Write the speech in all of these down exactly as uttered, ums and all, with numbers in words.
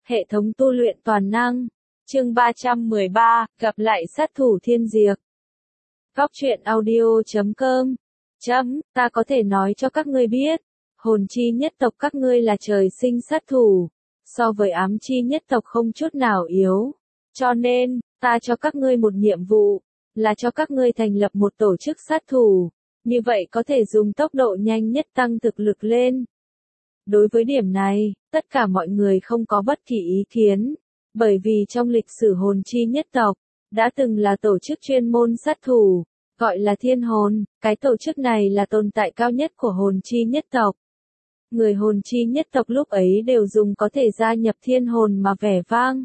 Hệ thống tu luyện toàn năng. Chương ba trăm mười ba, gặp lại sát thủ thiên diệp. Góc truyện audio chấm com. Chấm, ta có thể nói cho các ngươi biết, hồn chi nhất tộc các ngươi là trời sinh sát thủ, so với ám chi nhất tộc không chút nào yếu. Cho nên, ta cho các ngươi một nhiệm vụ, là cho các ngươi thành lập một tổ chức sát thủ, như vậy có thể dùng tốc độ nhanh nhất tăng thực lực lên. Đối với điểm này, tất cả mọi người không có bất kỳ ý kiến, bởi vì trong lịch sử hồn chi nhất tộc, đã từng là tổ chức chuyên môn sát thủ, gọi là thiên hồn, cái tổ chức này là tồn tại cao nhất của hồn chi nhất tộc. Người hồn chi nhất tộc lúc ấy đều dùng có thể gia nhập thiên hồn mà vẻ vang.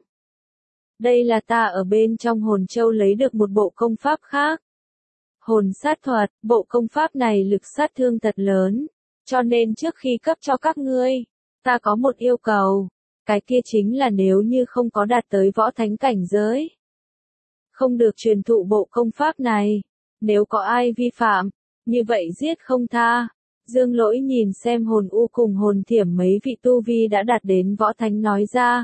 Đây là ta ở bên trong hồn châu lấy được một bộ công pháp khác. Hồn sát thuật, bộ công pháp này lực sát thương thật lớn, cho nên trước khi cấp cho các ngươi, ta có một yêu cầu, cái kia chính là nếu như không có đạt tới võ thánh cảnh giới, không được truyền thụ bộ công pháp này, nếu có ai vi phạm, như vậy giết không tha. Dương Lỗi nhìn xem hồn u cùng hồn thiểm mấy vị tu vi đã đạt đến võ thánh nói ra.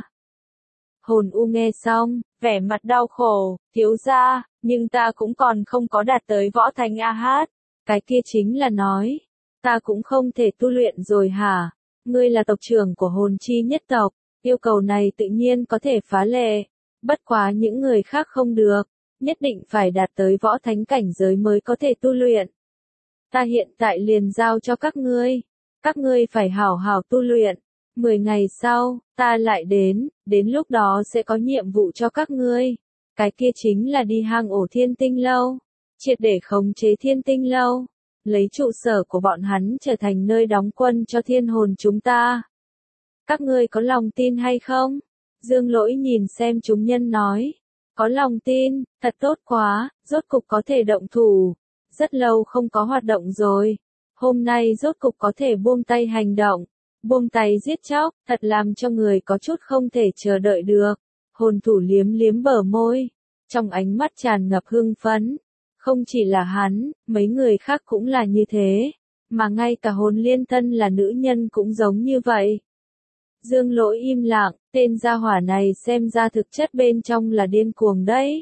Hồn u nghe xong, vẻ mặt đau khổ, thiếu gia, nhưng ta cũng còn không có đạt tới võ thánh a hát, cái kia chính là nói, ta cũng không thể tu luyện rồi hả? Ngươi là tộc trưởng của hồn chi nhất tộc, yêu cầu này tự nhiên có thể phá lệ, bất quá những người khác không được, nhất định phải đạt tới võ thánh cảnh giới mới có thể tu luyện. Ta hiện tại liền giao cho các ngươi, các ngươi phải hảo hảo tu luyện, mười ngày sau, ta lại đến, đến lúc đó sẽ có nhiệm vụ cho các ngươi, cái kia chính là đi hang ổ thiên tinh lâu, triệt để khống chế thiên tinh lâu, lấy trụ sở của bọn hắn trở thành nơi đóng quân cho thiên hồn chúng ta. Các ngươi có lòng tin hay không? Dương Lỗi nhìn xem chúng nhân nói, có lòng tin, thật tốt quá, rốt cục có thể động thủ, rất lâu không có hoạt động rồi, hôm nay rốt cục có thể buông tay hành động, buông tay giết chóc, thật làm cho người có chút không thể chờ đợi được. Hồn thủ liếm liếm bờ môi, trong ánh mắt tràn ngập hưng phấn, không chỉ là hắn, mấy người khác cũng là như thế, mà ngay cả hồn liên thân là nữ nhân cũng giống như vậy. Dương Lỗi im lặng, tên gia hỏa này xem ra thực chất bên trong là điên cuồng đấy.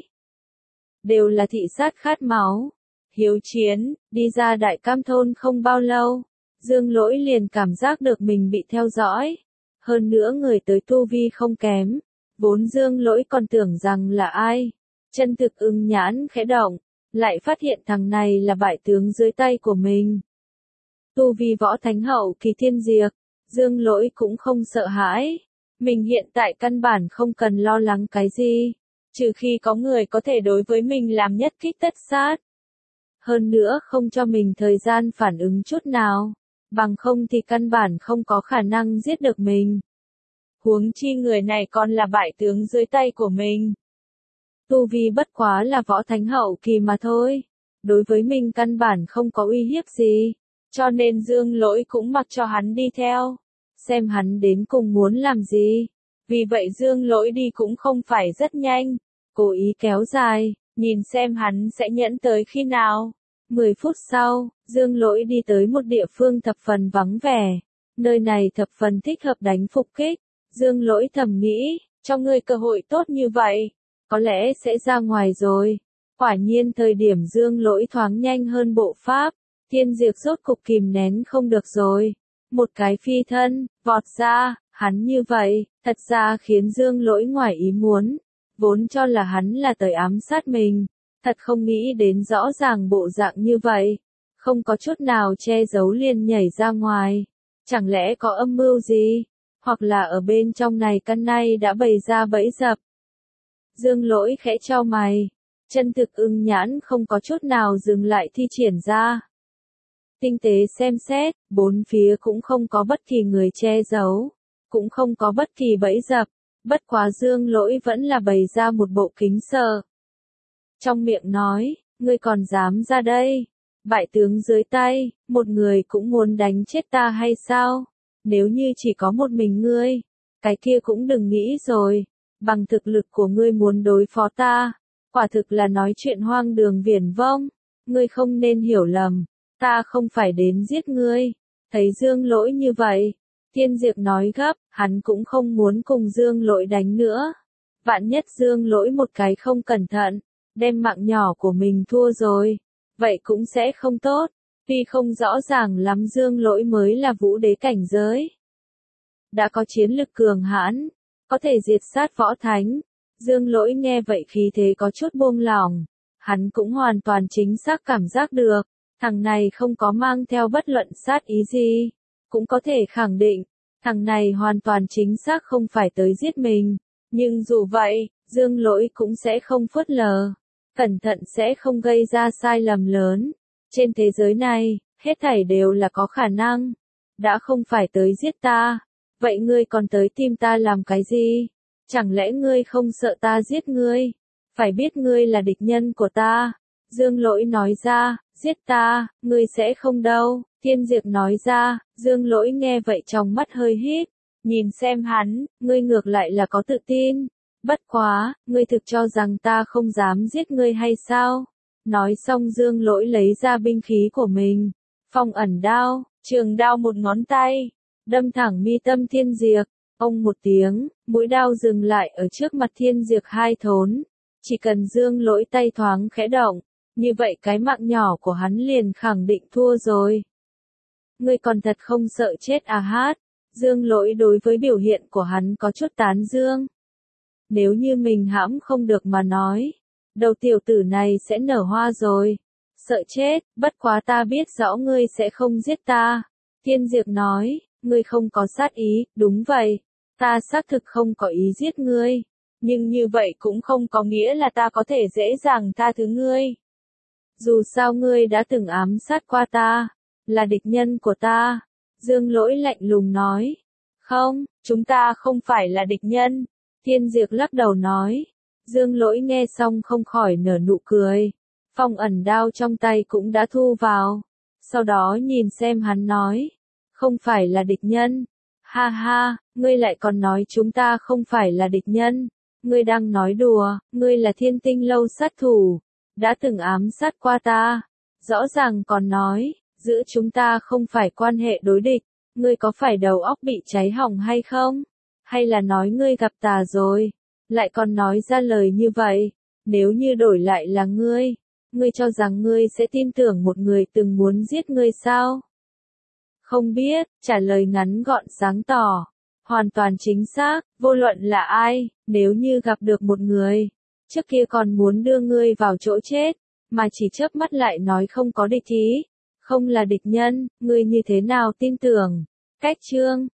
Đều là thị sát khát máu, hiếu chiến, đi ra Đại Cam thôn không bao lâu, Dương Lỗi liền cảm giác được mình bị theo dõi. Hơn nữa người tới tu vi không kém, vốn Dương Lỗi còn tưởng rằng là ai. Chân thực ưng nhãn khẽ động, lại phát hiện thằng này là bại tướng dưới tay của mình. Tu vi võ thánh hậu kỳ thiên diệp, Dương Lỗi cũng không sợ hãi. Mình hiện tại căn bản không cần lo lắng cái gì, trừ khi có người có thể đối với mình làm nhất kích tất sát. Hơn nữa không cho mình thời gian phản ứng chút nào, bằng không thì căn bản không có khả năng giết được mình. Huống chi người này còn là bại tướng dưới tay của mình. Tu vi bất quá là võ thánh hậu kỳ mà thôi, đối với mình căn bản không có uy hiếp gì, cho nên Dương Lỗi cũng mặc cho hắn đi theo, xem hắn đến cùng muốn làm gì. Vì vậy Dương Lỗi đi cũng không phải rất nhanh, cố ý kéo dài, nhìn xem hắn sẽ nhẫn tới khi nào. mười phút sau, Dương Lỗi đi tới một địa phương thập phần vắng vẻ, nơi này thập phần thích hợp đánh phục kích. Dương Lỗi thầm nghĩ, cho ngươi cơ hội tốt như vậy, có lẽ sẽ ra ngoài rồi. Quả nhiên thời điểm Dương Lỗi thoáng nhanh hơn bộ pháp, thiên diệp rốt cục kìm nén không được rồi. Một cái phi thân, vọt ra, hắn như vậy, thật ra khiến Dương Lỗi ngoài ý muốn, vốn cho là hắn là tới ám sát mình, thật không nghĩ đến rõ ràng bộ dạng như vậy, không có chút nào che giấu liền nhảy ra ngoài. Chẳng lẽ có âm mưu gì? Hoặc là ở bên trong này căn này đã bày ra bẫy dập. Dương Lỗi khẽ chau mày, chân thực ưng nhãn không có chút nào dừng lại thi triển ra. Tinh tế xem xét, bốn phía cũng không có bất kỳ người che giấu, cũng không có bất kỳ bẫy dập, bất quá Dương Lỗi vẫn là bày ra một bộ kính sợ. Trong miệng nói, ngươi còn dám ra đây, bại tướng dưới tay, một người cũng muốn đánh chết ta hay sao? Nếu như chỉ có một mình ngươi, cái kia cũng đừng nghĩ rồi, bằng thực lực của ngươi muốn đối phó ta, quả thực là nói chuyện hoang đường viển vông, ngươi không nên hiểu lầm, ta không phải đến giết ngươi. Thấy Dương Lỗi như vậy, Thiên Diệp nói gấp, hắn cũng không muốn cùng Dương Lỗi đánh nữa. Vạn nhất Dương Lỗi một cái không cẩn thận, đem mạng nhỏ của mình thua rồi. Vậy cũng sẽ không tốt, tuy không rõ ràng lắm Dương Lỗi mới là vũ đế cảnh giới. Đã có chiến lực cường hãn, có thể diệt sát võ thánh. Dương Lỗi nghe vậy khí thế có chút buông lỏng. Hắn cũng hoàn toàn chính xác cảm giác được, thằng này không có mang theo bất luận sát ý gì. Cũng có thể khẳng định, thằng này hoàn toàn chính xác không phải tới giết mình. Nhưng dù vậy, Dương Lỗi cũng sẽ không phớt lờ. Cẩn thận sẽ không gây ra sai lầm lớn. Trên thế giới này, hết thảy đều là có khả năng. Đã không phải tới giết ta, vậy ngươi còn tới tìm ta làm cái gì? Chẳng lẽ ngươi không sợ ta giết ngươi? Phải biết ngươi là địch nhân của ta. Dương Lỗi nói ra, giết ta, ngươi sẽ không đâu. Thiên Diệp nói ra, Dương Lỗi nghe vậy trong mắt hơi híp. Nhìn xem hắn, ngươi ngược lại là có tự tin. Bất quá, ngươi thực cho rằng ta không dám giết ngươi hay sao? Nói xong Dương Lỗi lấy ra binh khí của mình. Phong ẩn đao, trường đao một ngón tay, đâm thẳng mi tâm Thiên Diệp. Ông một tiếng, mũi đao dừng lại ở trước mặt Thiên Diệp hai thốn. Chỉ cần Dương Lỗi tay thoáng khẽ động, như vậy cái mạng nhỏ của hắn liền khẳng định thua rồi. Ngươi còn thật không sợ chết à hát? Dương Lỗi đối với biểu hiện của hắn có chút tán dương. Nếu như mình hãm không được mà nói, đầu tiểu tử này sẽ nở hoa rồi. Sợ chết, bất quá ta biết rõ ngươi sẽ không giết ta. Thiên Diệp nói, ngươi không có sát ý, đúng vậy. Ta xác thực không có ý giết ngươi. Nhưng như vậy cũng không có nghĩa là ta có thể dễ dàng tha thứ ngươi. Dù sao ngươi đã từng ám sát qua ta, là địch nhân của ta. Dương Lỗi lạnh lùng nói. Không, chúng ta không phải là địch nhân. Thiên Diệp lắc đầu nói. Dương Lỗi nghe xong không khỏi nở nụ cười. Phong ẩn đao trong tay cũng đã thu vào. Sau đó nhìn xem hắn nói. Không phải là địch nhân. Ha ha, ngươi lại còn nói chúng ta không phải là địch nhân. Ngươi đang nói đùa, ngươi là Thiên Tinh lâu sát thủ. Đã từng ám sát qua ta. Rõ ràng còn nói, giữa chúng ta không phải quan hệ đối địch. Ngươi có phải đầu óc bị cháy hỏng hay không? Hay là nói ngươi gặp tà rồi? Lại còn nói ra lời như vậy. Nếu như đổi lại là ngươi, ngươi cho rằng ngươi sẽ tin tưởng một người từng muốn giết ngươi sao? Không biết, trả lời ngắn gọn sáng tỏ. Hoàn toàn chính xác, vô luận là ai, nếu như gặp được một người, trước kia còn muốn đưa ngươi vào chỗ chết, mà chỉ chớp mắt lại nói không có địch ý, không là địch nhân, ngươi như thế nào tin tưởng? Cách chương